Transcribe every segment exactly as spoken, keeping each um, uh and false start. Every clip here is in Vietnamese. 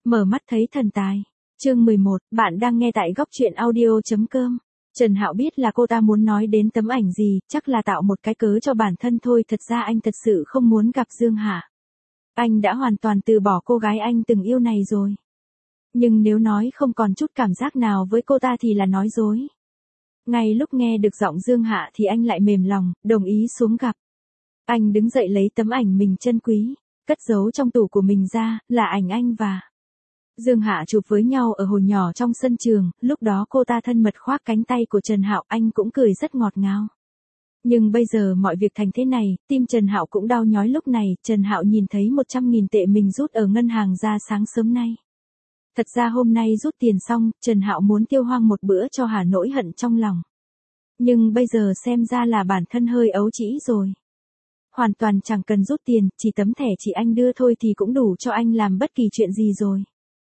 Mở mắt thấy thần tài. Chương mười một, bạn đang nghe tại góc truyện audio.com. Trần Hạo biết là cô ta muốn nói đến tấm ảnh gì, chắc là tạo một cái cớ cho bản thân thôi, thật ra anh thật sự không muốn gặp Dương Hạ. Anh đã hoàn toàn từ bỏ cô gái anh từng yêu này rồi. Nhưng nếu nói không còn chút cảm giác nào với cô ta thì là nói dối. Ngay lúc nghe được giọng Dương Hạ thì anh lại mềm lòng, đồng ý xuống gặp. Anh đứng dậy lấy tấm ảnh mình trân quý, cất giấu trong tủ của mình ra, là ảnh anh và Dương Hạ chụp với nhau ở hồi nhỏ trong sân trường, lúc đó cô ta thân mật khoác cánh tay của Trần Hạo, anh cũng cười rất ngọt ngào. Nhưng bây giờ mọi việc thành thế này, tim Trần Hạo cũng đau nhói. Lúc này, Trần Hạo nhìn thấy một trăm nghìn tệ mình rút ở ngân hàng ra sáng sớm nay. Thật ra hôm nay rút tiền xong, Trần Hạo muốn tiêu hoang một bữa cho hả nỗi hận trong lòng. Nhưng bây giờ xem ra là bản thân hơi ấu trĩ rồi. Hoàn toàn chẳng cần rút tiền, chỉ tấm thẻ chị anh đưa thôi thì cũng đủ cho anh làm bất kỳ chuyện gì rồi.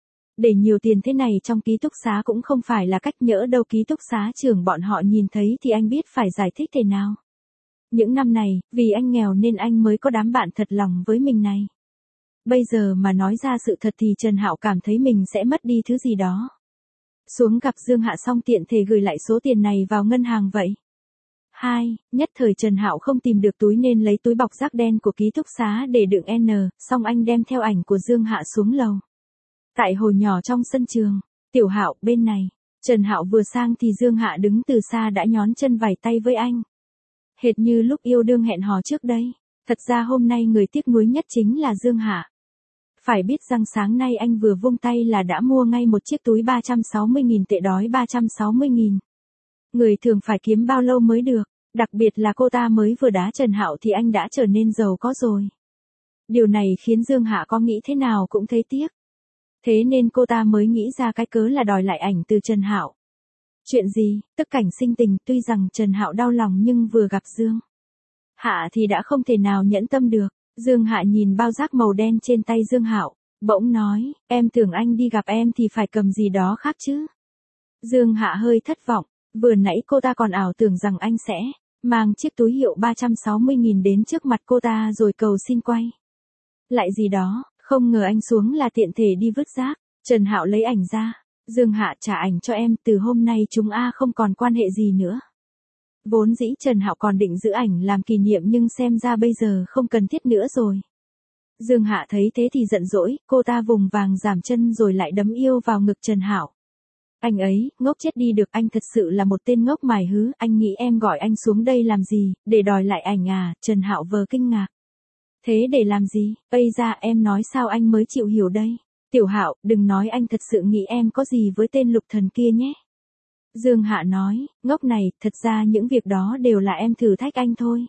Để nhiều tiền thế này trong ký túc xá cũng không phải là cách, nhỡ đâu ký túc xá trưởng bọn họ nhìn thấy thì anh biết phải giải thích thế nào. Những năm này, vì anh nghèo nên anh mới có đám bạn thật lòng với mình này. Bây giờ mà nói ra sự thật thì Trần Hạo cảm thấy mình sẽ mất đi thứ gì đó. Xuống gặp Dương Hạ xong tiện thể gửi lại số tiền này vào ngân hàng vậy. Hai, nhất thời Trần Hạo không tìm được túi nên lấy túi bọc rác đen của ký túc xá để đựng N, xong anh đem theo ảnh của Dương Hạ xuống lầu. Tại hồi nhỏ trong sân trường, Tiểu Hạo bên này, Trần Hạo vừa sang thì Dương Hạ đứng từ xa đã nhón chân vài tay với anh. Hệt như lúc yêu đương hẹn hò trước đây. Thật ra hôm nay người tiếc nuối nhất chính là Dương Hạ. Phải biết rằng sáng nay anh vừa vung tay là đã mua ngay một chiếc túi ba trăm sáu mươi nghìn tệ, đói ba trăm sáu mươi nghìn. Người thường phải kiếm bao lâu mới được, đặc biệt là cô ta mới vừa đá Trần Hạo thì anh đã trở nên giàu có rồi. Điều này khiến Dương Hạ có nghĩ thế nào cũng thấy tiếc. Thế nên cô ta mới nghĩ ra cái cớ là đòi lại ảnh từ Trần Hạo. Chuyện gì? Tức cảnh sinh tình, tuy rằng Trần Hạo đau lòng nhưng vừa gặp Dương Hạ thì đã không thể nào nhẫn tâm được. Dương Hạ nhìn bao rác màu đen trên tay Dương Hạo, bỗng nói, em tưởng anh đi gặp em thì phải cầm gì đó khác chứ. Dương Hạ hơi thất vọng, vừa nãy cô ta còn ảo tưởng rằng anh sẽ mang chiếc túi hiệu ba trăm sáu mươi nghìn đến trước mặt cô ta rồi cầu xin quay lại gì đó, không ngờ anh xuống là tiện thể đi vứt rác. Trần Hạo lấy ảnh ra, Dương Hạ trả ảnh cho em, từ hôm nay chúng a không còn quan hệ gì nữa. Vốn dĩ Trần Hạo còn định giữ ảnh làm kỷ niệm nhưng xem ra bây giờ không cần thiết nữa rồi. Dương Hạ thấy thế thì giận dỗi, cô ta vùng vàng giảm chân rồi lại đấm yêu vào ngực Trần Hạo. Anh ấy, ngốc chết đi được, anh thật sự là một tên ngốc mài hứ, anh nghĩ em gọi anh xuống đây làm gì, để đòi lại ảnh à? Trần Hạo vờ kinh ngạc. Thế để làm gì? Ây ra, em nói sao anh mới chịu hiểu đây. Tiểu Hạo, đừng nói anh thật sự nghĩ em có gì với tên Lục Thần kia nhé. Dương Hạ nói, ngốc này, thật ra những việc đó đều là em thử thách anh thôi.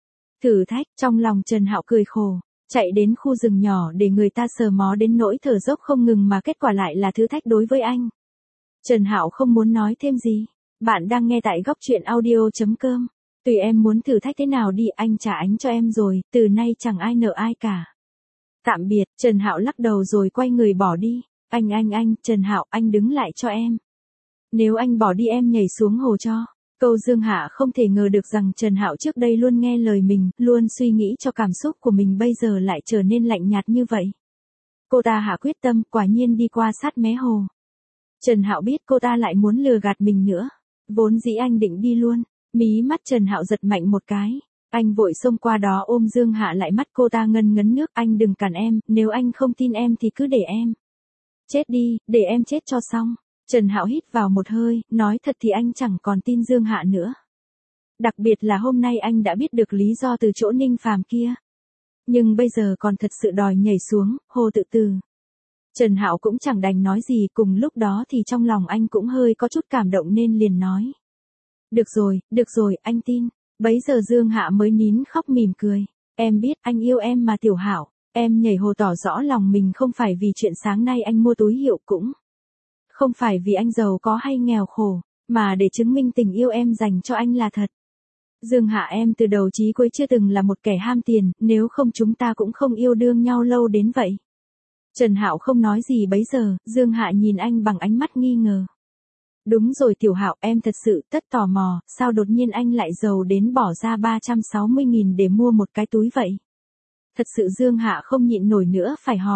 Thử thách? Trong lòng Trần Hạo cười khổ, chạy đến khu rừng nhỏ để người ta sờ mó đến nỗi thở dốc không ngừng mà kết quả lại là thử thách đối với anh. Trần Hạo không muốn nói thêm gì. Bạn đang nghe tại góc truyện audio.com. Tùy em muốn thử thách thế nào đi, anh trả ánh cho em rồi, từ nay chẳng ai nợ ai cả. Tạm biệt. Trần Hạo lắc đầu rồi quay người bỏ đi. Anh anh anh, Trần Hạo, anh đứng lại cho em. Nếu anh bỏ đi em nhảy xuống hồ cho. Câu Dương Hạ không thể ngờ được rằng Trần Hạo trước đây luôn nghe lời mình, luôn suy nghĩ cho cảm xúc của mình bây giờ lại trở nên lạnh nhạt như vậy. Cô ta hạ quyết tâm, quả nhiên đi qua sát mé hồ. Trần Hạo biết cô ta lại muốn lừa gạt mình nữa. Vốn dĩ anh định đi luôn. Mí mắt Trần Hạo giật mạnh một cái. Anh vội xông qua đó ôm Dương Hạ lại, mắt cô ta ngân ngấn nước. Anh đừng cản em, nếu anh không tin em thì cứ để em chết đi, để em chết cho xong. Trần Hạo hít vào một hơi, nói thật thì anh chẳng còn tin Dương Hạ nữa. Đặc biệt là hôm nay anh đã biết được lý do từ chỗ Ninh Phàm kia. Nhưng bây giờ còn thật sự đòi nhảy xuống hồ tự tử. Trần Hạo cũng chẳng đành nói gì, cùng lúc đó thì trong lòng anh cũng hơi có chút cảm động nên liền nói. Được rồi, được rồi, anh tin. Bấy giờ Dương Hạ mới nín khóc mỉm cười. Em biết anh yêu em mà Tiểu Hạo. Em nhảy hồ tỏ rõ lòng mình không phải vì chuyện sáng nay anh mua túi hiệu, cũng không phải vì anh giàu có hay nghèo khổ, mà để chứng minh tình yêu em dành cho anh là thật. Dương Hạ, em từ đầu chí cuối chưa từng là một kẻ ham tiền, nếu không chúng ta cũng không yêu đương nhau lâu đến vậy. Trần Hạo không nói gì bấy giờ, Dương Hạ nhìn anh bằng ánh mắt nghi ngờ. Đúng rồi Tiểu Hạo, em thật sự rất tò mò, sao đột nhiên anh lại giàu đến bỏ ra ba trăm sáu mươi nghìn để mua một cái túi vậy? Thật sự Dương Hạ không nhịn nổi nữa phải hỏi.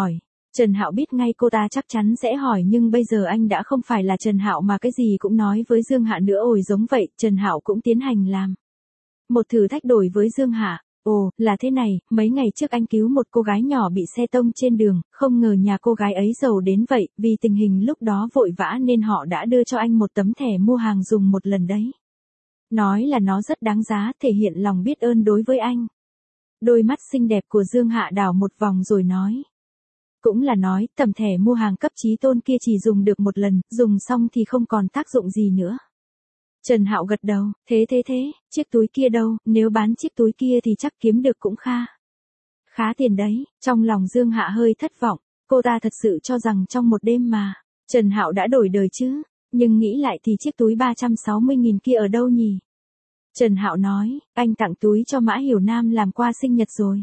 Trần Hạo biết ngay cô ta chắc chắn sẽ hỏi, nhưng bây giờ anh đã không phải là Trần Hạo mà cái gì cũng nói với Dương Hạ nữa. Ôi giống vậy, Trần Hạo cũng tiến hành làm một thử thách đổi với Dương Hạ. Ồ, là thế này, mấy ngày trước anh cứu một cô gái nhỏ bị xe tông trên đường, không ngờ nhà cô gái ấy giàu đến vậy, vì tình hình lúc đó vội vã nên họ đã đưa cho anh một tấm thẻ mua hàng dùng một lần đấy. Nói là nó rất đáng giá, thể hiện lòng biết ơn đối với anh. Đôi mắt xinh đẹp của Dương Hạ đảo một vòng rồi nói. Cũng là nói, tấm thẻ mua hàng cấp chí tôn kia chỉ dùng được một lần, dùng xong thì không còn tác dụng gì nữa. Trần Hạo gật đầu, thế thế thế, chiếc túi kia đâu, nếu bán chiếc túi kia thì chắc kiếm được cũng kha. Khá tiền đấy, trong lòng Dương Hạ hơi thất vọng, cô ta thật sự cho rằng trong một đêm mà, Trần Hạo đã đổi đời chứ, nhưng nghĩ lại thì chiếc túi ba trăm sáu mươi nghìn kia ở đâu nhỉ? Trần Hạo nói, anh tặng túi cho Mã Hiểu Nam làm qua sinh nhật rồi.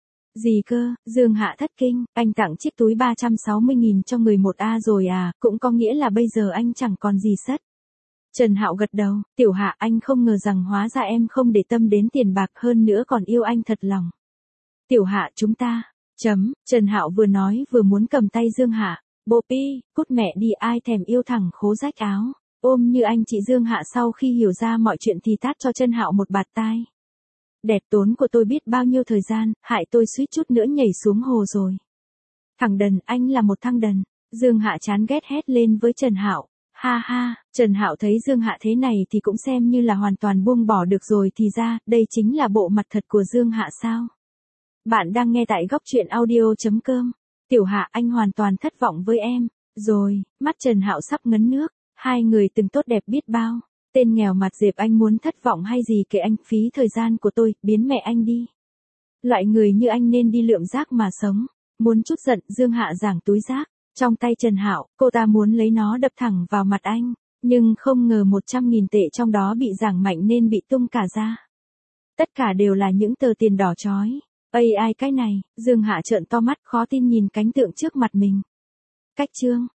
Gì cơ, Dương Hạ thất kinh, anh tặng chiếc túi ba trăm sáu mươi nghìn cho người một A rồi à, cũng có nghĩa là bây giờ anh chẳng còn gì sất. Trần Hạo gật đầu, Tiểu Hạ, anh không ngờ rằng hóa ra em không để tâm đến tiền bạc, hơn nữa còn yêu anh thật lòng. Tiểu Hạ, chúng ta, chấm, Trần Hạo vừa nói vừa muốn cầm tay Dương Hạ, Bố Pi, cút mẹ đi, ai thèm yêu thẳng khố rách áo, ôm như anh chị. Dương Hạ sau khi hiểu ra mọi chuyện thì tát cho Trần Hạo một bạt tai. Đẹp tốn của tôi biết bao nhiêu thời gian, hại tôi suýt chút nữa nhảy xuống hồ rồi. Thằng đần, anh là một thằng đần. Dương Hạ chán ghét hét lên với Trần Hạo. Ha ha, Trần Hạo thấy Dương Hạ thế này thì cũng xem như là hoàn toàn buông bỏ được rồi, thì ra, đây chính là bộ mặt thật của Dương Hạ sao? Bạn đang nghe tại góc truyện audio chấm com. Tiểu Hạ, anh hoàn toàn thất vọng với em. Rồi, mắt Trần Hạo sắp ngấn nước, hai người từng tốt đẹp biết bao. Tên nghèo mặt dẹp, anh muốn thất vọng hay gì kệ anh, phí thời gian của tôi, biến mẹ anh đi. Loại người như anh nên đi lượm rác mà sống. Muốn chút giận, Dương Hạ giằng túi rác trong tay Trần Hạo, cô ta muốn lấy nó đập thẳng vào mặt anh, nhưng không ngờ một trăm nghìn tệ trong đó bị giằng mạnh nên bị tung cả ra. Tất cả đều là những tờ tiền đỏ chói. Ây ai cái này, Dương Hạ trợn to mắt khó tin nhìn cảnh tượng trước mặt mình. Cách chương